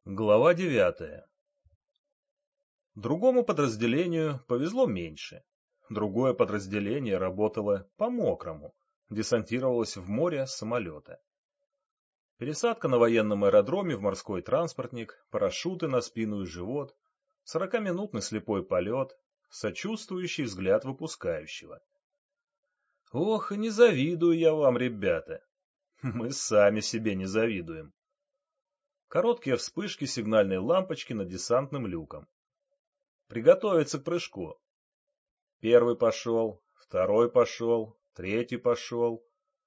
Глава 9. Другому подразделению повезло меньше. Другое подразделение работало по-мокрому, десантировалось в море с самолета. Пересадка на военном аэродроме в морской транспортник, парашюты на спину и живот, 40-минутный слепой полет, сочувствующий взгляд выпускающего. Ох, и не завидую я вам, ребята. Мы сами себе не завидуем. Короткие вспышки сигнальной лампочки над десантным люком. Приготовиться к прыжку. Первый пошел, второй пошел, третий пошел.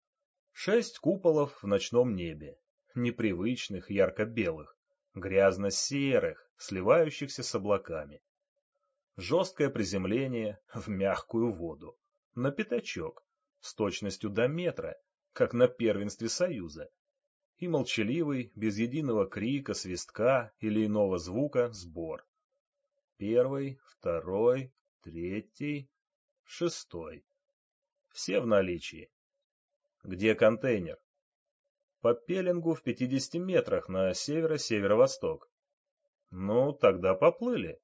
6 куполов в ночном небе, непривычных, ярко-белых, грязно-серых, сливающихся с облаками. Жесткое приземление в мягкую воду, на пятачок, с точностью до метра, как на первенстве Союза. И молчаливый, без единого крика, свистка или иного звука, сбор. Первый, второй, третий, шестой. Все в наличии. Где контейнер? По пеленгу в 50 метрах на северо-северо-восток. Ну, тогда поплыли.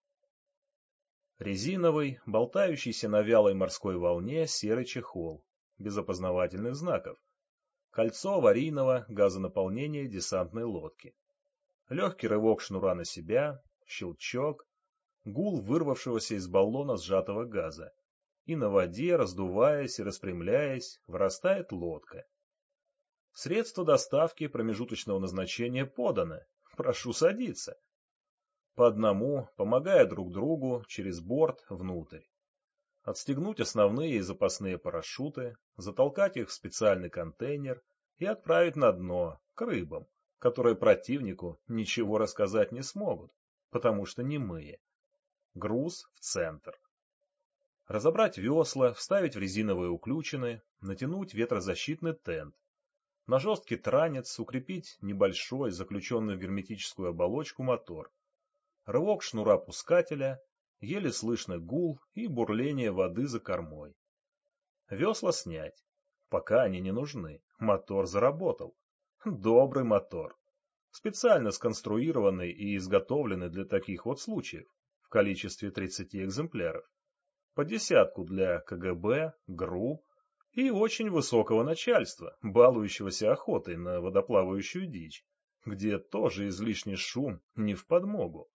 Резиновый, болтающийся на вялой морской волне серый чехол, без опознавательных знаков. Кольцо аварийного газонаполнения десантной лодки. Легкий рывок шнура на себя, щелчок, гул вырвавшегося из баллона сжатого газа. И на воде, раздуваясь и распрямляясь, вырастает лодка. Средство доставки промежуточного назначения подано. Прошу садиться. По одному, помогая друг другу, через борт внутрь. Отстегнуть основные и запасные парашюты, затолкать их в специальный контейнер и отправить на дно, к рыбам, которые противнику ничего рассказать не смогут, потому что немые. Груз в центр. Разобрать весла, вставить в резиновые уключины, натянуть ветрозащитный тент. На жесткий транец укрепить небольшой, заключенный в герметическую оболочку мотор. Рывок шнура пускателя, еле слышный гул и бурление воды за кормой. Весла снять. Пока они не нужны. Мотор заработал. Добрый мотор. Специально сконструированный и изготовленный для таких вот случаев. В количестве 30 экземпляров. По десятку для КГБ, ГРУ и очень высокого начальства, балующегося охотой на водоплавающую дичь, где тоже излишний шум не в подмогу.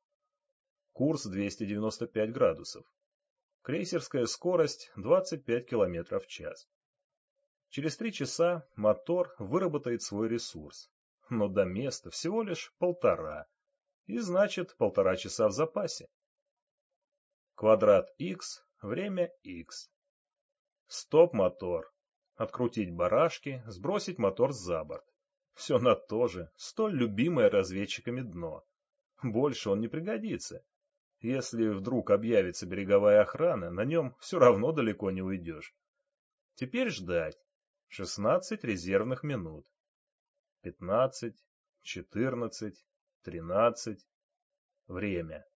Курс 295 градусов. Крейсерская скорость 25 км в час. Через 3 часа мотор выработает свой ресурс, но до места всего лишь 1,5, и значит 1,5 часа в запасе. Квадрат X, время X. Стоп-мотор. Открутить барашки, сбросить мотор за борт. Все на то же, столь любимое разведчиками дно. Больше он не пригодится. Если вдруг объявится береговая охрана, на нем все равно далеко не уйдешь. Теперь ждать. 16 резервных минут. 15, 14, 13. Время.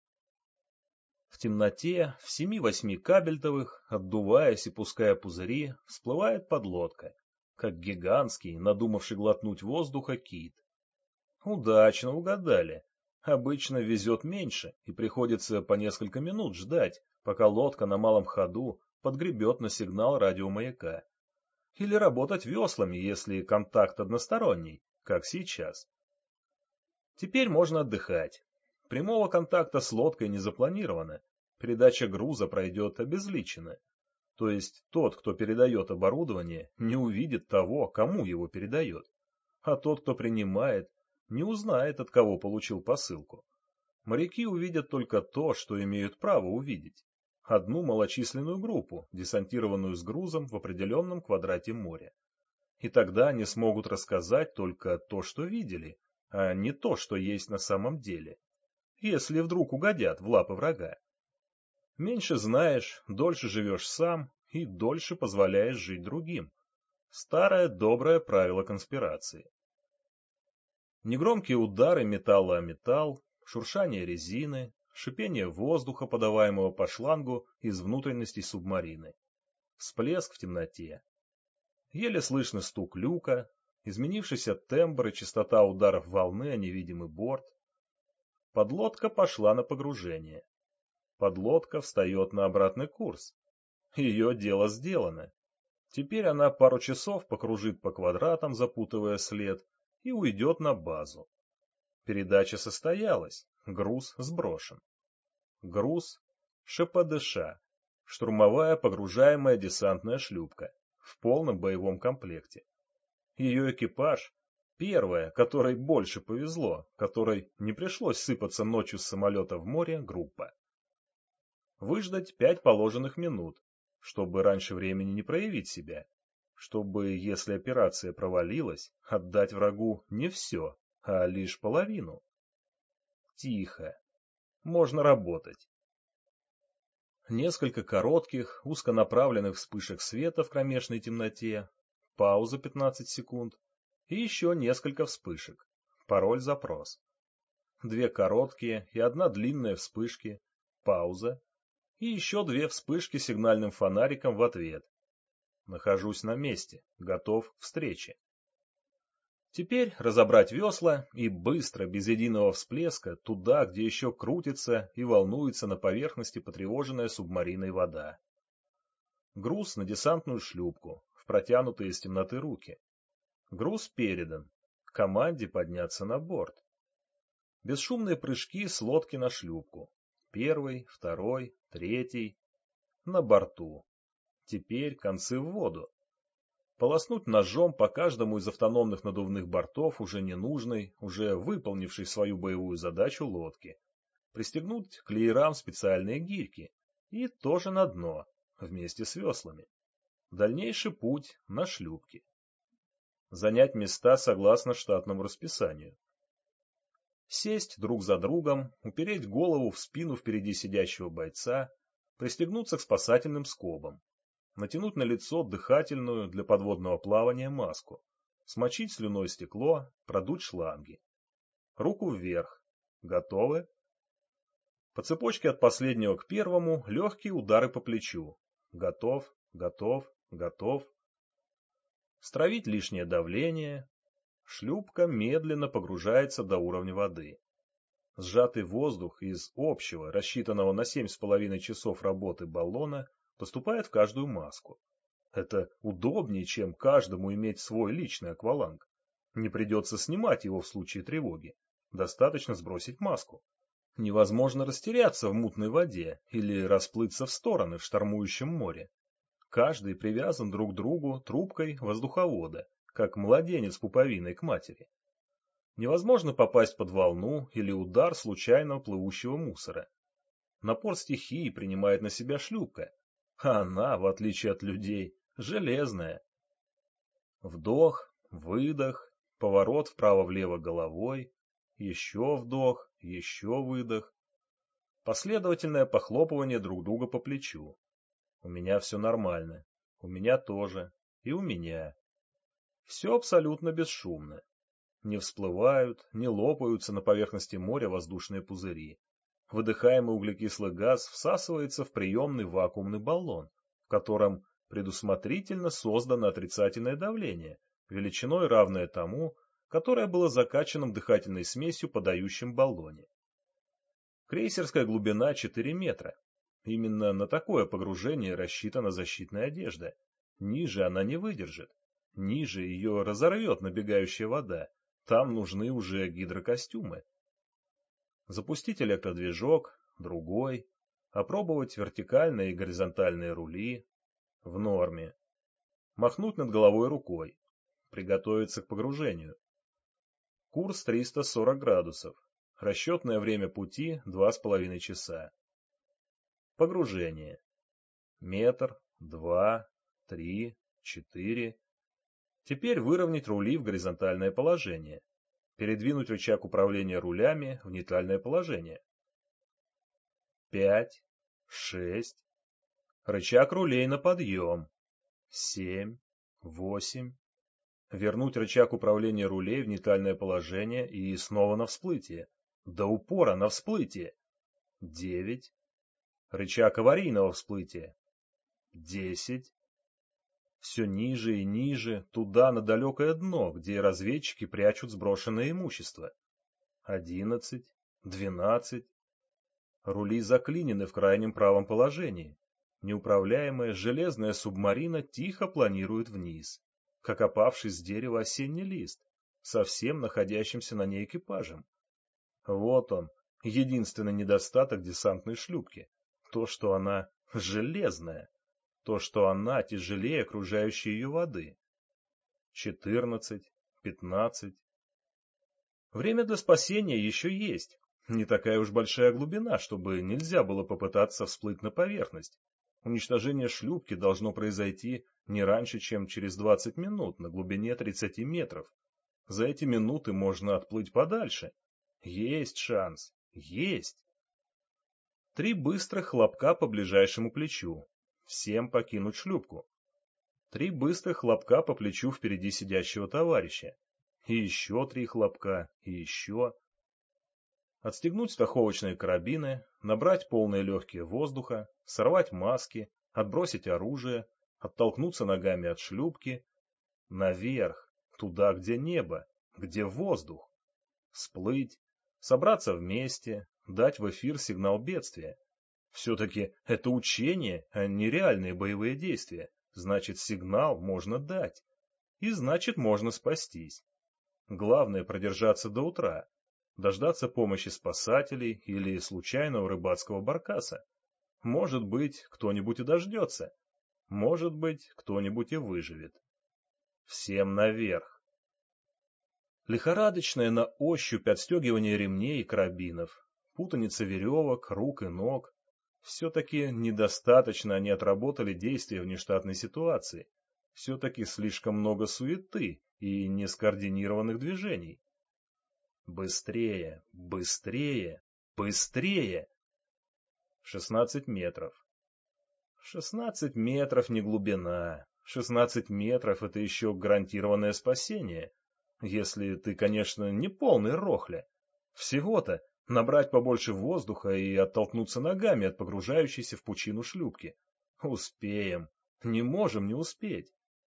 В темноте, в 7-8 кабельтовых, отдуваясь и пуская пузыри, всплывает подлодка, как гигантский, надумавший глотнуть воздуха кит. Удачно угадали. Обычно везет меньше, и приходится по несколько минут ждать, пока лодка на малом ходу подгребет на сигнал радиомаяка. Или работать веслами, если контакт односторонний, как сейчас. Теперь можно отдыхать. Прямого контакта с лодкой не запланировано. Передача груза пройдет обезличенно. То есть тот, кто передает оборудование, не увидит того, кому его передает. А тот, кто принимает, не узнает, от кого получил посылку. Моряки увидят только то, что имеют право увидеть. Одну малочисленную группу, десантированную с грузом в определенном квадрате моря. И тогда они смогут рассказать только то, что видели, а не то, что есть на самом деле. Если вдруг угодят в лапы врага. Меньше знаешь, дольше живешь сам и дольше позволяешь жить другим. Старое доброе правило конспирации. Негромкие удары металла о металл, шуршание резины, шипение воздуха, подаваемого по шлангу из внутренностей субмарины. Всплеск в темноте. Еле слышный стук люка, изменившийся тембр и частота ударов волны о невидимый борт. Подлодка пошла на погружение. Подлодка встает на обратный курс. Ее дело сделано. Теперь она пару часов покружит по квадратам, запутывая след, и уйдет на базу. Передача состоялась, груз сброшен. Груз ШПДШ, штурмовая погружаемая десантная шлюпка, в полном боевом комплекте. Ее экипаж — первая, которой больше повезло, которой не пришлось сыпаться ночью с самолета в море, группа. Выждать 5 положенных минут, чтобы раньше времени не проявить себя, чтобы, если операция провалилась, отдать врагу не все, а лишь половину. Тихо. Можно работать. Несколько коротких, узконаправленных вспышек света в кромешной темноте, пауза 15 секунд и еще несколько вспышек. Пароль-запрос. 2 короткие и 1 длинная вспышки, пауза и еще 2 вспышки сигнальным фонариком в ответ. Нахожусь на месте, готов к встрече. Теперь разобрать весла и быстро, без единого всплеска, туда, где еще крутится и волнуется на поверхности потревоженная субмариной вода. Груз на десантную шлюпку, в протянутые из темноты руки. Груз передан. Команде подняться на борт. Бесшумные прыжки с лодки на шлюпку. 1, 2, 3. На борту. Теперь концы в воду. Полоснуть ножом по каждому из автономных надувных бортов уже ненужной, уже выполнившей свою боевую задачу лодки. Пристегнуть к леерам специальные гирьки. И тоже на дно, вместе с веслами. Дальнейший путь на шлюпке. Занять места согласно штатному расписанию. Сесть друг за другом, упереть голову в спину впереди сидящего бойца, пристегнуться к спасательным скобам. Натянуть на лицо дыхательную для подводного плавания маску, смочить слюной стекло, продуть шланги. Руку вверх. Готовы? По цепочке от последнего к первому легкие удары по плечу. Готов, готов, готов. Стравить лишнее давление. Шлюпка медленно погружается до уровня воды. Сжатый воздух из общего, рассчитанного на 7,5 часов работы баллона, поступает в каждую маску. Это удобнее, чем каждому иметь свой личный акваланг. Не придется снимать его в случае тревоги. Достаточно сбросить маску. Невозможно растеряться в мутной воде или расплыться в стороны в штормующем море. Каждый привязан друг к другу трубкой воздуховода, как младенец пуповиной к матери. Невозможно попасть под волну или удар случайно плывущего мусора. Напор стихии принимает на себя шлюпка, а она, в отличие от людей, железная. Вдох, выдох, поворот вправо-влево головой, еще вдох, еще выдох. Последовательное похлопывание друг друга по плечу. У меня все нормально, у меня тоже, и у меня. Все абсолютно бесшумно. Не всплывают, не лопаются на поверхности моря воздушные пузыри. Выдыхаемый углекислый газ всасывается в приемный вакуумный баллон, в котором предусмотрительно создано отрицательное давление, величиной равное тому, которое было закачано дыхательной смесью в подающем баллоне. Крейсерская глубина 4 метра. Именно на такое погружение рассчитана защитная одежда. Ниже она не выдержит. Ниже ее разорвет набегающая вода. Там нужны уже гидрокостюмы. Запустить электродвижок, другой, опробовать вертикальные и горизонтальные рули. В норме. Махнуть над головой рукой. Приготовиться к погружению. Курс 340 градусов. Расчетное время пути 2,5 часа. Погружение. Метр, 2, 3, 4. Теперь выровнять рули в горизонтальное положение. Передвинуть рычаг управления рулями в нейтральное положение. 5, 6. Рычаг рулей на подъем. 7, 8. Вернуть рычаг управления рулей в нейтральное положение и снова на всплытие. До упора на всплытие. 9. Рычаг аварийного всплытия. 10. Все ниже и ниже, туда, на далекое дно, где разведчики прячут сброшенное имущество. 11. 12. Рули заклинены в крайнем правом положении. Неуправляемая железная субмарина тихо планирует вниз, как опавший с дерева осенний лист, со всем находящимся на ней экипажем. Вот он, единственный недостаток десантной шлюпки. То, что она железная. То, что она тяжелее окружающей ее воды. 14, 15. Время для спасения еще есть. Не такая уж большая глубина, чтобы нельзя было попытаться всплыть на поверхность. Уничтожение шлюпки должно произойти не раньше, чем через 20 минут на глубине 30 метров. За эти минуты можно отплыть подальше. Есть шанс. Есть. 3 быстрых хлопка по ближайшему плечу. Всем покинуть шлюпку. 3 быстрых хлопка по плечу впереди сидящего товарища. И еще 3 хлопка, и еще. Отстегнуть страховочные карабины, набрать полные легкие воздуха, сорвать маски, отбросить оружие, оттолкнуться ногами от шлюпки. Наверх, туда, где небо, где воздух. Всплыть, собраться вместе, дать в эфир сигнал бедствия. Все-таки это учение, а не реальные боевые действия. Значит, сигнал можно дать. И значит, можно спастись. Главное продержаться до утра. Дождаться помощи спасателей или случайного рыбацкого баркаса. Может быть, кто-нибудь и дождется. Может быть, кто-нибудь и выживет. Всем наверх. Лихорадочное на ощупь отстегивание ремней и карабинов, путаница веревок, рук и ног. Все-таки недостаточно они отработали действия внештатной ситуации. Все-таки слишком много суеты и нескоординированных движений. Быстрее, быстрее, быстрее! 16 метров. 16 метров не глубина. 16 метров — это еще гарантированное спасение. Если ты, конечно, не полный рохля. Всего-то набрать побольше воздуха и оттолкнуться ногами от погружающейся в пучину шлюпки. Успеем. Не можем не успеть.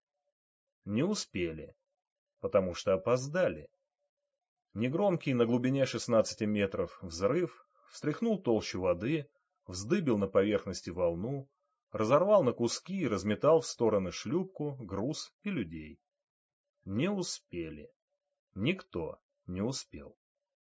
Не успели, потому что опоздали. Негромкий на глубине 16 метров взрыв встряхнул толщу воды, вздыбил на поверхности волну, разорвал на куски и разметал в стороны шлюпку, груз и людей. Не успели. Никто не успел.